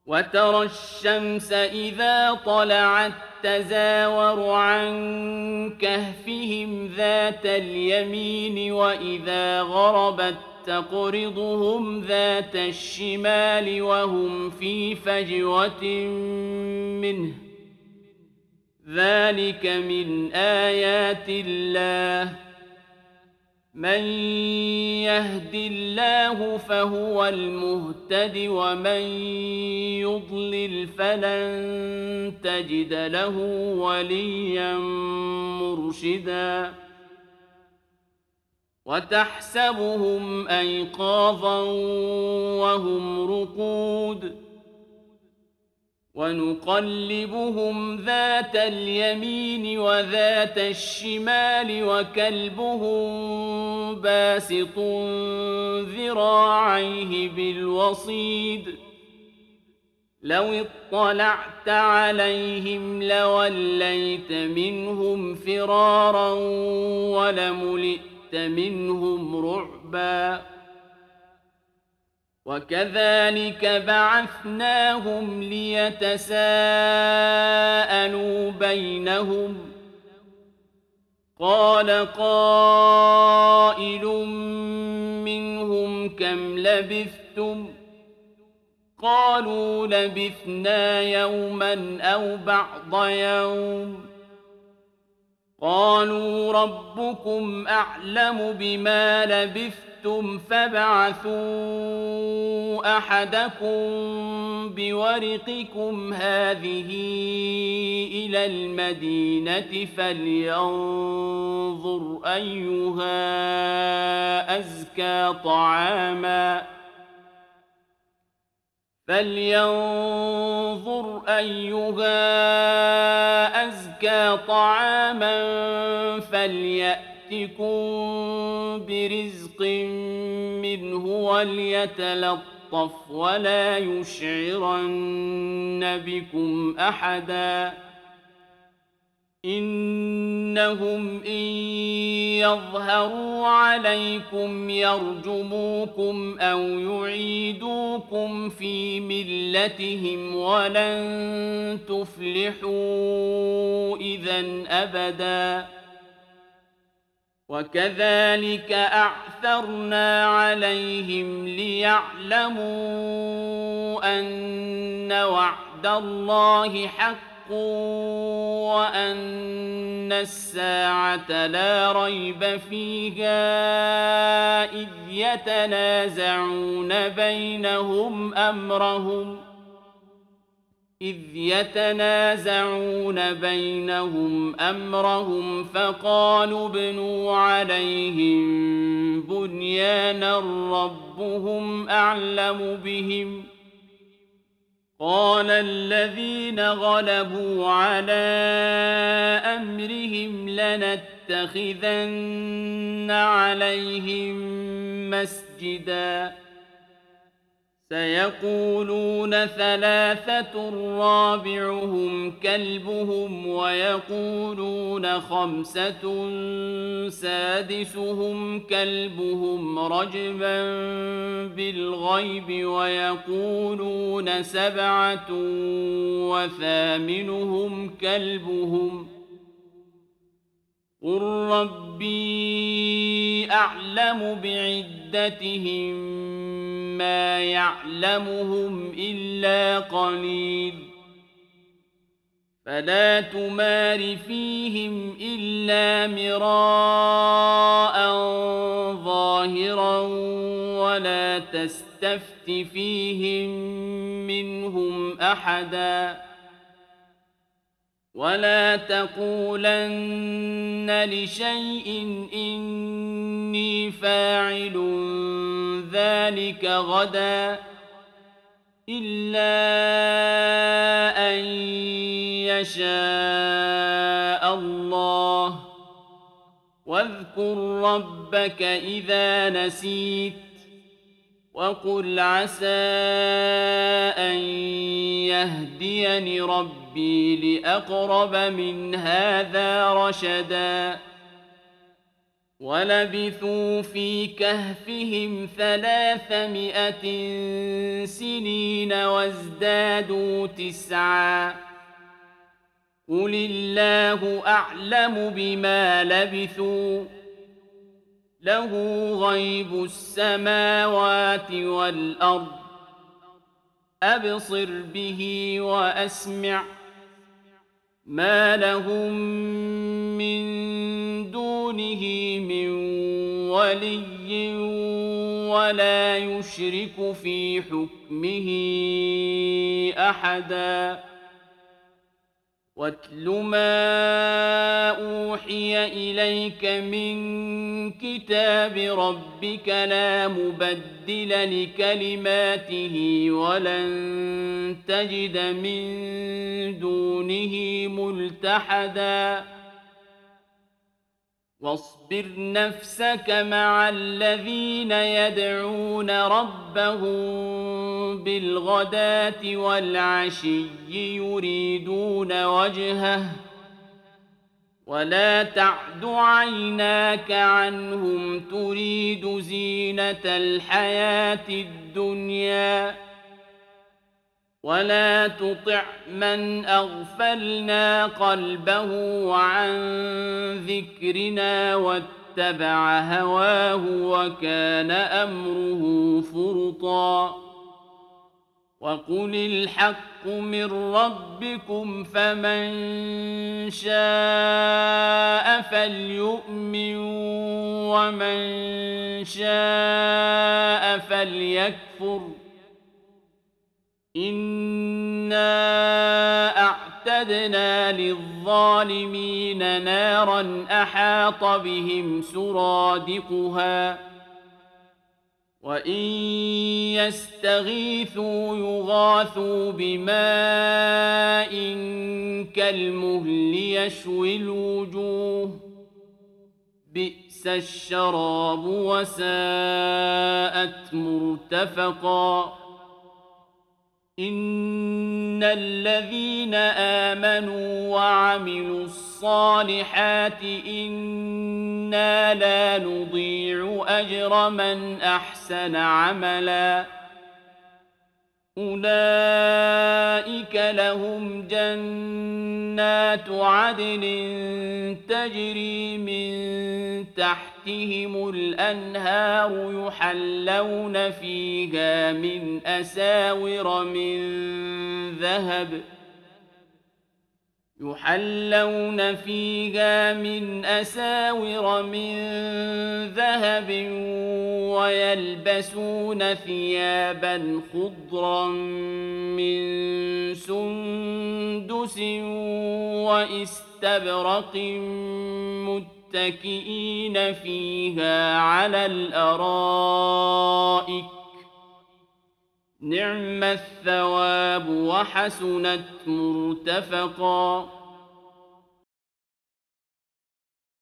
وترى الشمس إذا طلعت تزاور عن كهفهم ذات اليمين وإذا غربت تقرضهم ذات الشمال وهم في فجوة منه ذلك من آيات الله من يهد الله فهو المهتد ومن يضلل فلن تجد له وليا مرشدا وتحسبهم أيقاظا وهم رقود ونقلبهم ذات اليمين وذات الشمال وكلبهم باسط ذراعيه بالوصيد لو اطلعت عليهم لوليت منهم فرارا ولملئت منهم رعبا وكذلك بعثناهم ليتساءلوا بينهم قال قائل منهم كم لبثتم قالوا لبثنا يوما أو بعض يوم قالوا ربكم أعلم بما لبثتم فابعثوا أحدكم بورقكم هذه إلى المدينة فلينظر أيها أزكى طعاما فليأتكم برزق منه وليتلطف ولا يشعرن بكم أحدا إنهم إن يظهروا عليكم يرجموكم أو يعيدوكم في ملتهم ولن تفلحوا إذن أبدا وكذلك أعثرنا عليهم ليعلموا أن وعد الله حق وأن الساعة لا ريب فيها إذ يتنازعون بينهم أمرهم فقالوا ابنوا عليهم بنيانا ربهم أعلم بهم قال الذين غلبوا على أمرهم لنتخذن عليهم مسجدا سيقولون ثلاثة رابعهم كلبهم ويقولون خمسة سادسهم كلبهم رجبا بالغيب ويقولون سبعة وثامنهم كلبهم قل ربي أعلم بعدتهم ما يعلمهم إلا قليل فلا تمار فيهم إلا مراء ظاهرا ولا تستفت فيهم منهم أحدا ولا تقولن لشيء إني فاعل ذلك غدا إلا أن يشاء الله واذكر ربك إذا نسيت وقل عسى أن يهديني ربي لأقرب من هذا رشدا ولبثوا في كهفهم 300 سنين وازدادوا 9. قل الله أعلم بما لبثوا له غيب السماوات والأرض أبصر به وأسمع ما لهم من دونه من ولي ولا يشرك في حكمه أحدا واتل ما أوحي إليك من كتاب ربك لا مبدل لكلماته ولن تجد من دونه ملتحدا واصبر نفسك مع الذين يدعون ربهم بالغداة والعشي يريدون وجهه ولا تعد عيناك عنهم تريد زينة الحياة الدنيا ولا تطع من أغفلنا قلبه عن ذكرنا واتبع هواه وكان أمره فرطا وقل الحق من ربكم فمن شاء فليؤمن ومن شاء فليكفر إنا أعتدنا للظالمين نارا أحاط بهم سرادقها وإن يستغيثوا يغاثوا بماء كالمهل يشوي الوجوه بئس الشراب وساءت مرتفقا إن الذين آمنوا وعملوا الصالحات إنا لا نضيع أجر من أحسن عملا أولئك لهم جنات عدن تجري من تحتهم الأنهار يحلون فيها من أساور من ذهب ويلبسون ثيابا خضرا من سندس واستبرق متكئين فيها على الأرائك نعم الثواب وحسنت مرتفقا